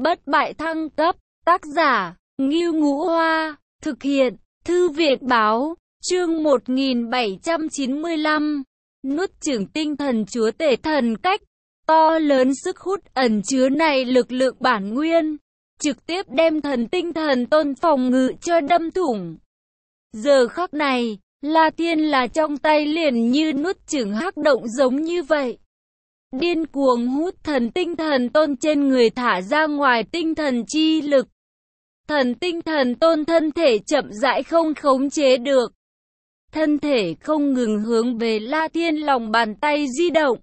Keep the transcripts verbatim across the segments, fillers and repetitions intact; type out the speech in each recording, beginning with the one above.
Bất bại thăng cấp, tác giả, Ngưu Ngũ Hoa, thực hiện, Thư viện Báo, chương một nghìn bảy trăm chín mươi lăm, nuốt chửng tinh thần chúa tể thần cách, to lớn sức hút ẩn chứa này lực lượng bản nguyên, trực tiếp đem thần tinh thần tôn phòng ngự cho đâm thủng. Giờ khắc này, La Thiên là trong tay liền như nuốt chửng hắc động giống như vậy. Điên cuồng hút thần tinh thần tôn trên người thả ra ngoài tinh thần chi lực. Thần tinh thần tôn thân thể chậm rãi không khống chế được. Thân thể không ngừng hướng về La Thiên lòng bàn tay di động.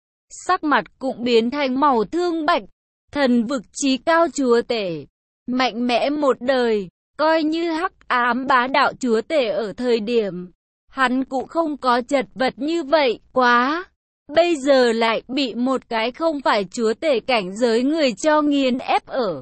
Sắc mặt cũng biến thành màu thương bạch. Thần vực chí cao chúa tể, mạnh mẽ một đời, coi như hắc ám bá đạo chúa tể ở thời điểm. Hắn cũng không có chật vật như vậy quá. Bây giờ lại bị một cái không phải chúa tể cảnh giới người cho nghiền ép ở.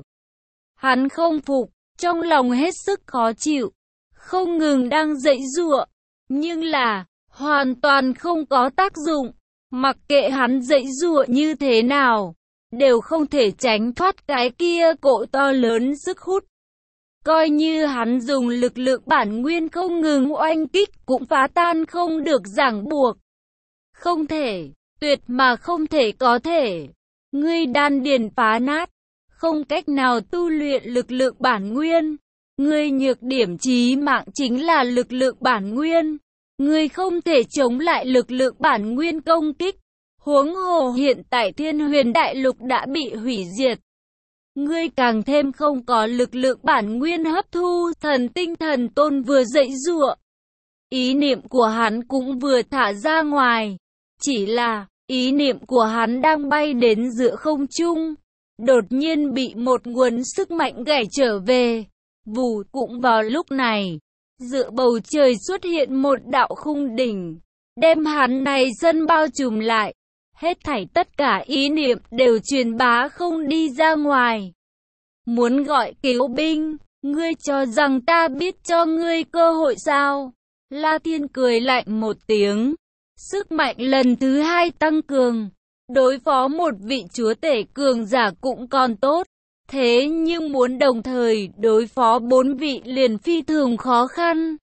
Hắn không phục, trong lòng hết sức khó chịu, không ngừng đang giãy giụa, nhưng là hoàn toàn không có tác dụng. Mặc kệ hắn giãy giụa như thế nào, đều không thể tránh thoát cái kia cỗ to lớn sức hút. Coi như hắn dùng lực lượng bản nguyên không ngừng oanh kích cũng phá tan không được ràng buộc. Không thể, tuyệt mà không thể có thể. Ngươi đan điền phá nát, không cách nào tu luyện lực lượng bản nguyên. Ngươi nhược điểm chí mạng chính là lực lượng bản nguyên. Ngươi không thể chống lại lực lượng bản nguyên công kích. Huống hồ hiện tại Thiên Huyền Đại Lục đã bị hủy diệt. Ngươi càng thêm không có lực lượng bản nguyên hấp thu. Thần tinh thần tôn vừa giãy giụa, ý niệm của hắn cũng vừa thả ra ngoài. Chỉ là ý niệm của hắn đang bay đến giữa không trung, đột nhiên bị một nguồn sức mạnh gảy trở về. Vù, cũng vào lúc này, giữa bầu trời xuất hiện một đạo khung đỉnh, đem hắn này sân bao trùm lại. Hết thảy tất cả ý niệm đều truyền bá không đi ra ngoài. Muốn gọi cứu binh, ngươi cho rằng ta biết cho ngươi cơ hội sao? La Thiên cười lạnh một tiếng. Sức mạnh lần thứ hai tăng cường. Đối phó một vị chúa tể cường giả cũng còn tốt. Thế nhưng muốn đồng thời đối phó bốn vị liền phi thường khó khăn.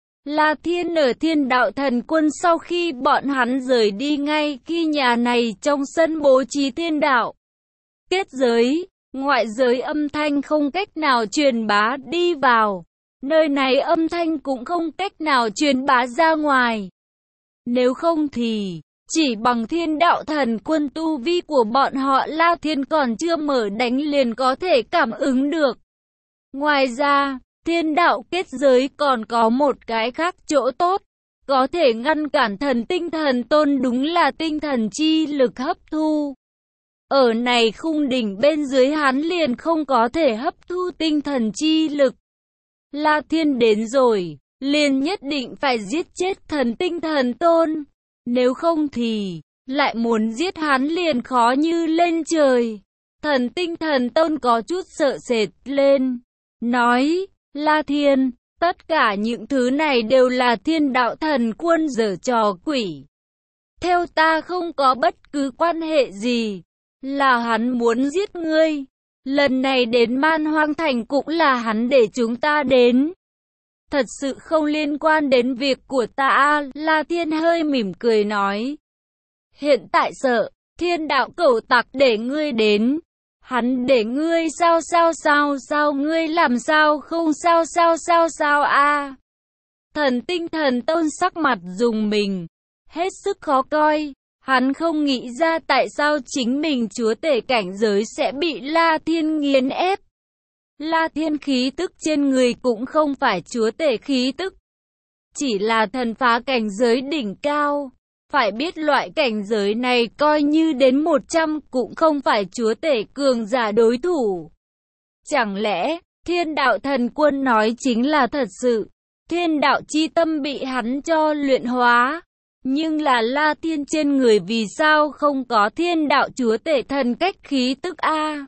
La Thiên ở Thiên Đạo Thần Quân sau khi bọn hắn rời đi ngay khi nhà này trong sân bố trí thiên đạo. Kết giới, ngoại giới âm thanh không cách nào truyền bá đi vào. Nơi này âm thanh cũng không cách nào truyền bá ra ngoài. Nếu không thì, chỉ bằng Thiên Đạo Thần Quân tu vi của bọn họ La Thiên còn chưa mở đánh liền có thể cảm ứng được. Ngoài ra, Thiên đạo kết giới còn có một cái khác chỗ tốt, có thể ngăn cản thần tinh thần tôn, đúng là tinh thần chi lực hấp thu. Ở này khung đỉnh bên dưới hắn liền không có thể hấp thu tinh thần chi lực. La Thiên đến rồi, liền nhất định phải giết chết thần tinh thần tôn, nếu không thì lại muốn giết hắn liền khó như lên trời. Thần tinh thần tôn có chút sợ sệt lên, nói: La Thiên, tất cả những thứ này đều là Thiên Đạo Thần Quân giở trò quỷ. Theo ta không có bất cứ quan hệ gì, là hắn muốn giết ngươi. Lần này đến Man Hoang Thành cũng là hắn để chúng ta đến. Thật sự không liên quan đến việc của ta. La Thiên hơi mỉm cười nói. Hiện tại sợ, Thiên đạo cẩu tặc để ngươi đến. Hắn để ngươi sao sao sao sao ngươi làm sao không sao sao sao sao a à. Thần tinh thần tôn sắc mặt rùng mình, hết sức khó coi. Hắn không nghĩ ra tại sao chính mình chúa tể cảnh giới sẽ bị La Thiên nghiền ép. La Thiên khí tức trên người cũng không phải chúa tể khí tức, chỉ là thần phá cảnh giới đỉnh cao. Phải biết loại cảnh giới này coi như đến một trăm cũng không phải chúa tể cường giả đối thủ. Chẳng lẽ Thiên Đạo Thần Quân nói chính là thật sự? Thiên đạo chi tâm bị hắn cho luyện hóa. Nhưng là La Thiên trên người vì sao không có thiên đạo chúa tể thần cách khí tức a?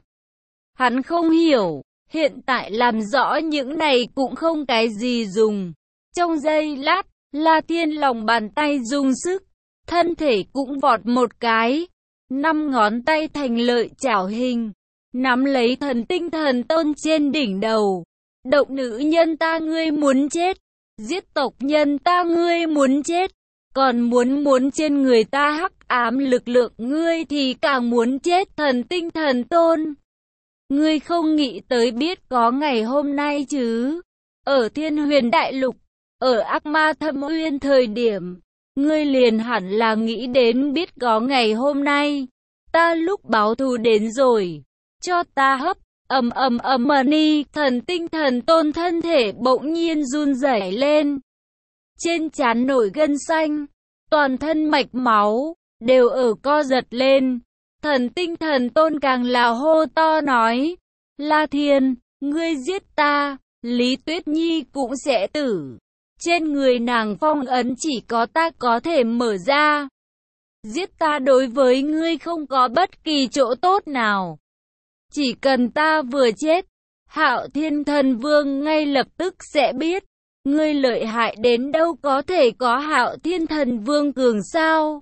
Hắn không hiểu, hiện tại làm rõ những này cũng không cái gì dùng. Trong giây lát, La Thiên lòng bàn tay dùng sức, thân thể cũng vọt một cái, năm ngón tay thành lợi chảo hình, nắm lấy thần tinh thần tôn trên đỉnh đầu. Động nữ nhân ta ngươi muốn chết, giết tộc nhân ta ngươi muốn chết, còn muốn muốn trên người ta hắc ám lực lượng ngươi thì càng muốn chết. Thần tinh thần tôn, ngươi không nghĩ tới biết có ngày hôm nay chứ? Ở Thiên Huyền Đại Lục, ở Ác Ma Thâm Uyên thời điểm, ngươi liền hẳn là nghĩ đến biết có ngày hôm nay. Ta lúc báo thù đến rồi, cho ta hấp. Ầm ầm ầm ni, thần tinh thần tôn thân thể bỗng nhiên run rẩy lên. Trên trán nổi gân xanh, toàn thân mạch máu đều ở co giật lên. Thần tinh thần tôn càng là hô to nói: La Thiên, ngươi giết ta, Lý Tuyết Nhi cũng sẽ tử. Trên người nàng phong ấn chỉ có ta có thể mở ra. Giết ta đối với ngươi không có bất kỳ chỗ tốt nào. Chỉ cần ta vừa chết, Hạo Thiên Thần Vương ngay lập tức sẽ biết, ngươi lợi hại đến đâu, có thể có Hạo Thiên Thần Vương cường sao.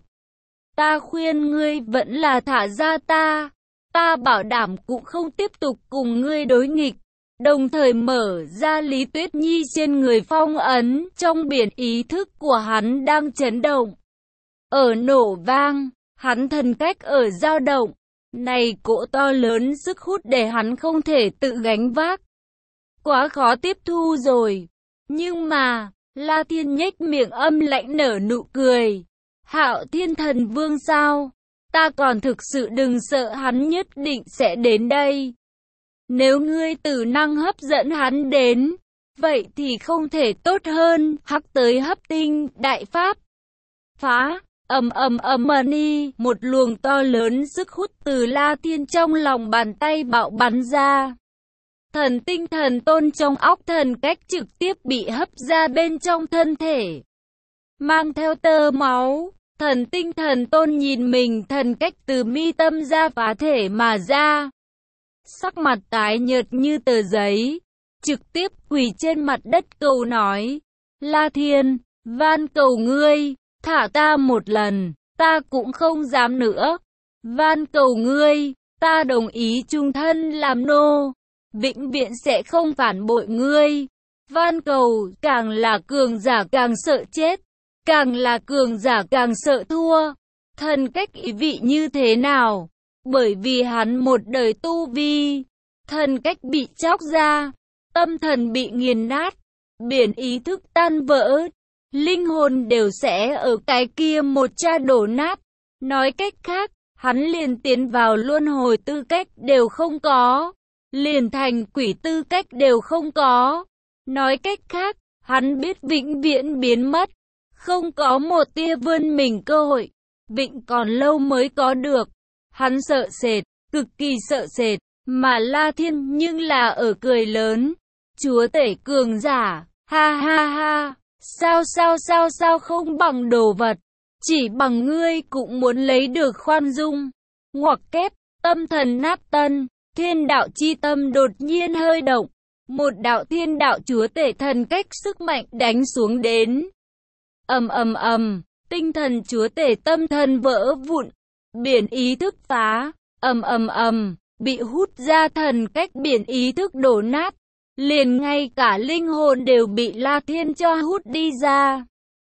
Ta khuyên ngươi vẫn là thả ra ta, ta bảo đảm cũng không tiếp tục cùng ngươi đối nghịch. Đồng thời mở ra Lý Tuyết Nhi trên người phong ấn, trong biển ý thức của hắn đang chấn động. Ở nổ vang, hắn thần cách ở dao động. Này cỗ to lớn sức hút để hắn không thể tự gánh vác. Quá khó tiếp thu rồi. Nhưng mà, La Thiên nhếch miệng âm lãnh nở nụ cười. Hạo Thiên Thần Vương sao? Ta còn thực sự đừng sợ, hắn nhất định sẽ đến đây. Nếu ngươi tử năng hấp dẫn hắn đến, vậy thì không thể tốt hơn. Hắc tới hấp tinh, đại pháp. Phá! Ầm ầm ầm ni, một luồng to lớn sức hút từ La Thiên trong lòng bàn tay bạo bắn ra. Thần tinh thần tôn trong óc thần cách trực tiếp bị hấp ra bên trong thân thể. Mang theo tơ máu, thần tinh thần tôn nhìn mình thần cách từ mi tâm ra phá thể mà ra. Sắc mặt tái nhợt như tờ giấy, trực tiếp quỳ trên mặt đất cầu nói: La Thiên, van cầu ngươi, thả ta một lần, ta cũng không dám nữa. Van cầu ngươi, ta đồng ý chung thân làm nô, vĩnh viễn sẽ không phản bội ngươi. Van cầu, càng là cường giả càng sợ chết, càng là cường giả càng sợ thua. Thần cách ý vị như thế nào? Bởi vì hắn một đời tu vi, thần cách bị chóc ra, tâm thần bị nghiền nát, biển ý thức tan vỡ, linh hồn đều sẽ ở cái kia một cha đổ nát. Nói cách khác, hắn liền tiến vào luân hồi tư cách đều không có, liền thành quỷ tư cách đều không có. Nói cách khác, hắn biết vĩnh viễn biến mất, không có một tia vươn mình cơ hội, vĩnh còn lâu mới có được. Hắn sợ sệt, cực kỳ sợ sệt, mà La Thiên nhưng là ở cười lớn. Chúa tể cường giả, ha ha ha, sao sao sao sao không bằng đồ vật, chỉ bằng ngươi cũng muốn lấy được khoan dung. Ngoặc kép, tâm thần nát tân, thiên đạo chi tâm đột nhiên hơi động. Một đạo thiên đạo chúa tể thần cách sức mạnh đánh xuống đến. Ầm ầm ầm, tinh thần chúa tể tâm thần vỡ vụn, biển ý thức phá, ầm ầm ầm, bị hút ra thần cách biển ý thức đổ nát, liền ngay cả linh hồn đều bị La Thiên cho hút đi ra.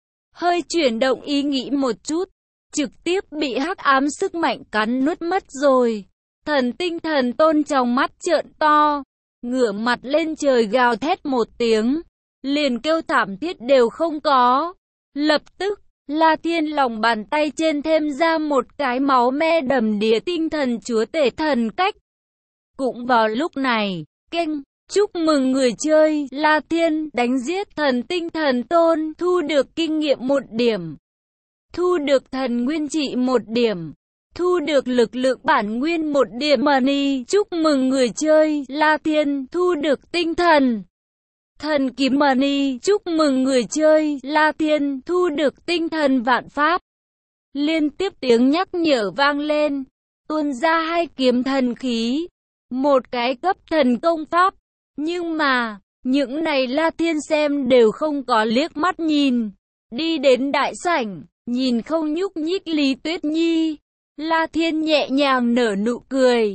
Hơi chuyển động ý nghĩ một chút, trực tiếp bị hắc ám sức mạnh cắn nuốt mất rồi. Thần tinh thần tôn trong mắt trợn to, ngửa mặt lên trời gào thét một tiếng, liền kêu thảm thiết đều không có. Lập tức, La Thiên lòng bàn tay trên thêm ra một cái máu me đầm đìa tinh thần chúa tể thần cách. Cũng vào lúc này, keng, chúc mừng người chơi, La Thiên đánh giết thần tinh thần tôn, thu được kinh nghiệm một điểm, thu được thần nguyên trị một điểm, thu được lực lượng bản nguyên một điểm money. Chúc mừng người chơi, La Thiên thu được tinh thần thần kiếm money. Chúc mừng người chơi, La Thiên thu được tinh thần vạn pháp. Liên tiếp tiếng nhắc nhở vang lên, tuôn ra hai kiếm thần khí, một cái cấp thần công pháp. Nhưng mà, những này La Thiên xem đều không có liếc mắt nhìn. Đi đến đại sảnh, nhìn không nhúc nhích Lý Tuyết Nhi, La Thiên nhẹ nhàng nở nụ cười.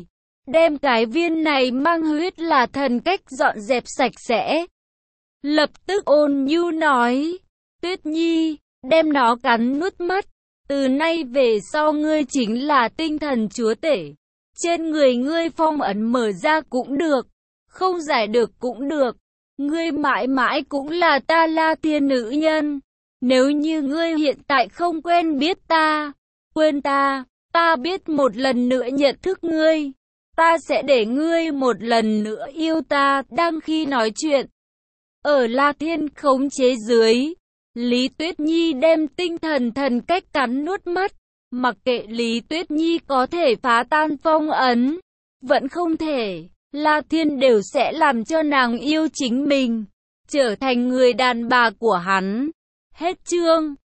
đem cái viên này mang huyết là thần cách dọn dẹp sạch sẽ. Lập tức ôn nhu nói, Tuyết Nhi, đem nó cắn nuốt mất. Từ nay về sau ngươi chính là tinh thần chúa tể. Trên người ngươi phong ấn mở ra cũng được, không giải được cũng được. Ngươi mãi mãi cũng là ta La Thiên nữ nhân. Nếu như ngươi hiện tại không quen biết ta, quên ta, ta biết một lần nữa nhận thức ngươi. Ta sẽ để ngươi một lần nữa yêu ta. Đang khi nói chuyện, ở La Thiên khống chế dưới, Lý Tuyết Nhi đem tinh thần thần cách cắn nuốt mất. Mặc kệ Lý Tuyết Nhi có thể phá tan phong ấn, vẫn không thể, La Thiên đều sẽ làm cho nàng yêu chính mình, trở thành người đàn bà của hắn. Hết chương.